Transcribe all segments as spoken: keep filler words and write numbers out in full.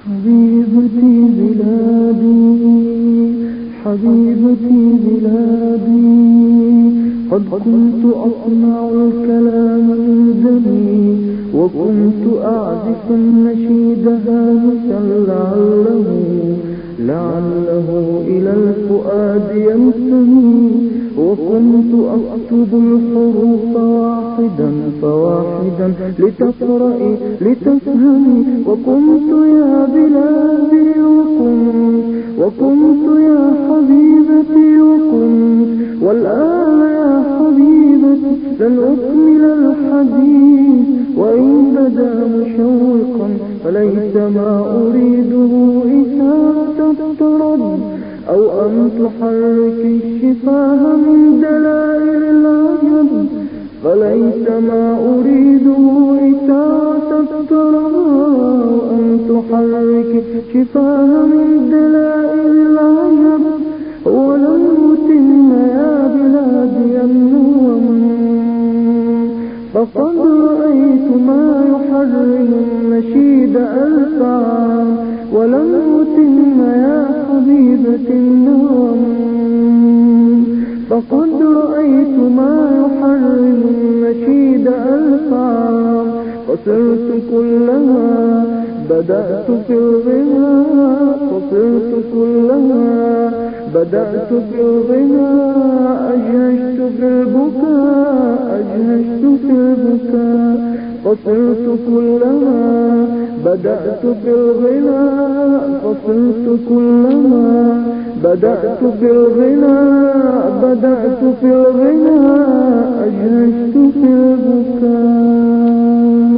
حبيبتي بلادي حبيبتي بلادي قد كنت أصنع الكلام عندني وكنت أعزف النشيد هامسا لعله لعله إلى الفؤاد ينتهي وكنت أكتب الحروف واحدا فواحدا لتقرأي لتفهمي وكنت يا بلادي وكنت وكنت يا حبيبتي وكنت والآن يا حبيبتي لن أكمل الحديث وإن بدا مشوقا فليس ما أريده إشارة ترد أو أن تحرك الشفاه من دلائل العجب فليس ما أريده إشارة ترد أو أن تحرك الشفاه من دلائل العجب ولن أتم يا بلادي النوم فقد رأيت ما يحرم النشيد ألف عام ولم أتم يا حبيبتي النوم فقد رأيت ما يحرم النشيد ألف عام فصرت كلما بدأت في الغناء فصرت كلما بدأت في الغناء أجهشت في البكاء أجهشت في البكاء فصرت كلما بدأت في الغناء فصرت كلما بدأت في الغناء بدأت في الغناء أجهشت في البكاء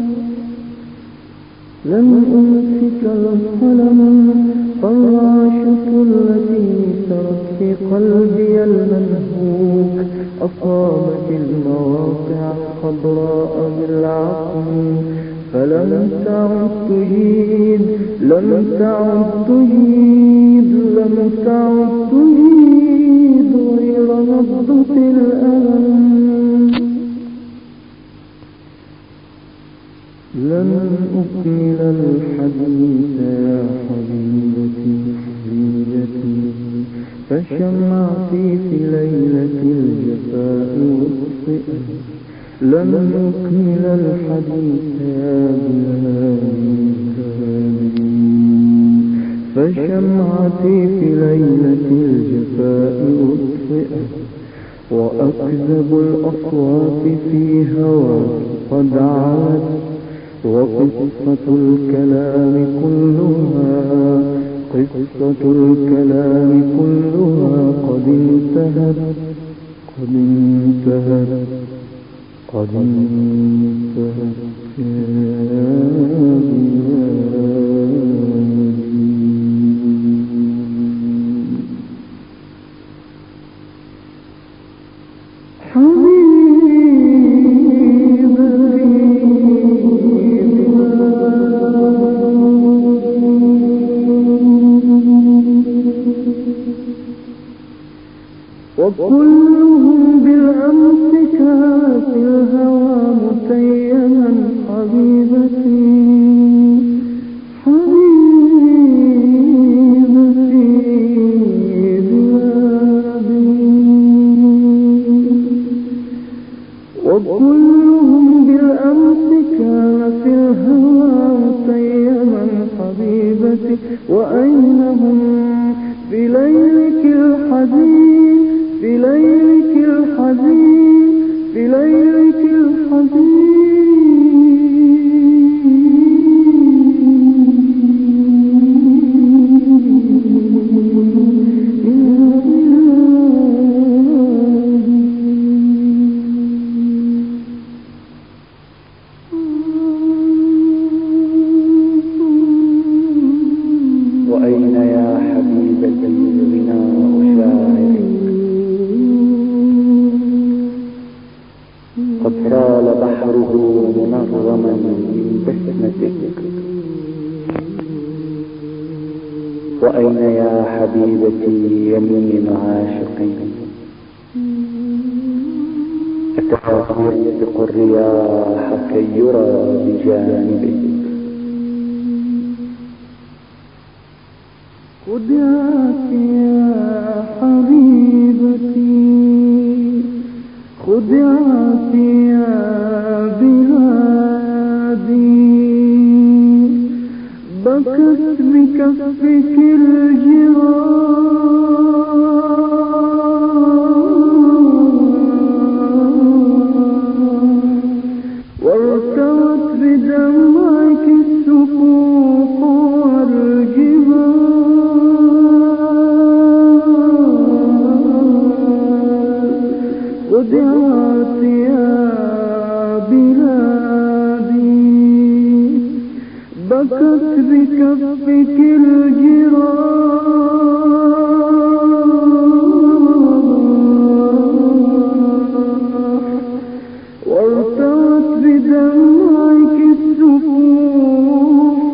لم أمسك القلم فراشة التي سرت في قلبي المنهوك أصابت المواقع الخضراء بالعقل فلم تعد تجيد لم تعد تجيد لم تعد تجيد غير نبضة الألم لن أكمل الحديث يا حبيبتي حبيبتي فشمعتي في ليلة الجفاء والصئم لن أكمل الحديث يا بلادي فشمعتي في ليلة الجفاء والصئم وأكذب الأصوات في هواك قد علت وقصة الكلام كلها قصة الكلام كلها قد انتهت قد انتهت قد انتهت يا وكلهم بالأمس كان في الهوى متيما حبيبتي حبيبتي بلادي وكلهم بالأمس كان في الهوى متيما حبيبتي وأين هم في ليلك الحزين في ليلك الحزين في ليلك الحزين وأين يا حبيبتي الغناء شاعري قد سال بحره منغما من بسمتك وأين يا حبيبتي يمين عاشقين أتاك يسبق الرياح كي يرى بجانبك خدعت يا حبيبتي خدعت يا بلادي بكت بكفك الجراح وارتوت بدمعك السفوح والجبال خدعت يا بلادي بكت بكفك الجراح وارتوت بدمعك السفوح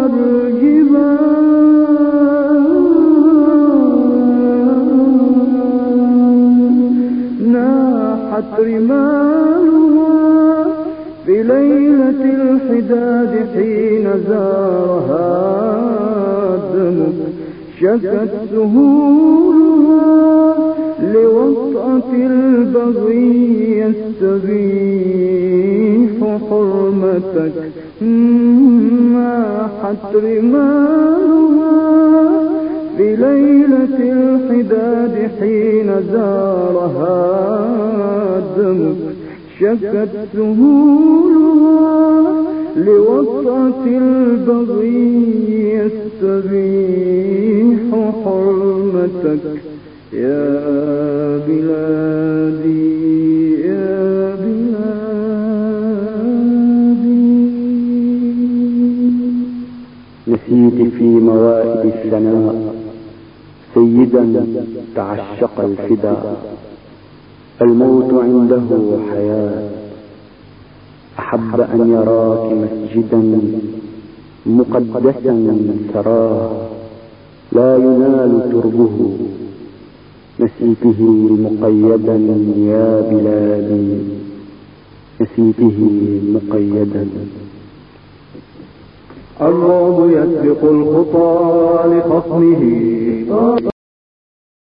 والجبال ناحت رمالها في ليلة الحداد حين زارها دمك شكت سهولها لوطأة البغي يستبيح حرمتك ناحت رمالها في ليلة الحداد حين زارها دمك شكت سهولها لوطأة البغي يستبيح حرمتك يا بلادي يا بلادي. نسيت في موائد الثناء سيدا تعشق الفداء الموت عنده حياة أحب أن يراك مسجدا مقدسا ثراه لا ينال تربه نسيته مقيدا يا بلادي نسيته مقيدا. الرعب يسبق الخطى لخصمه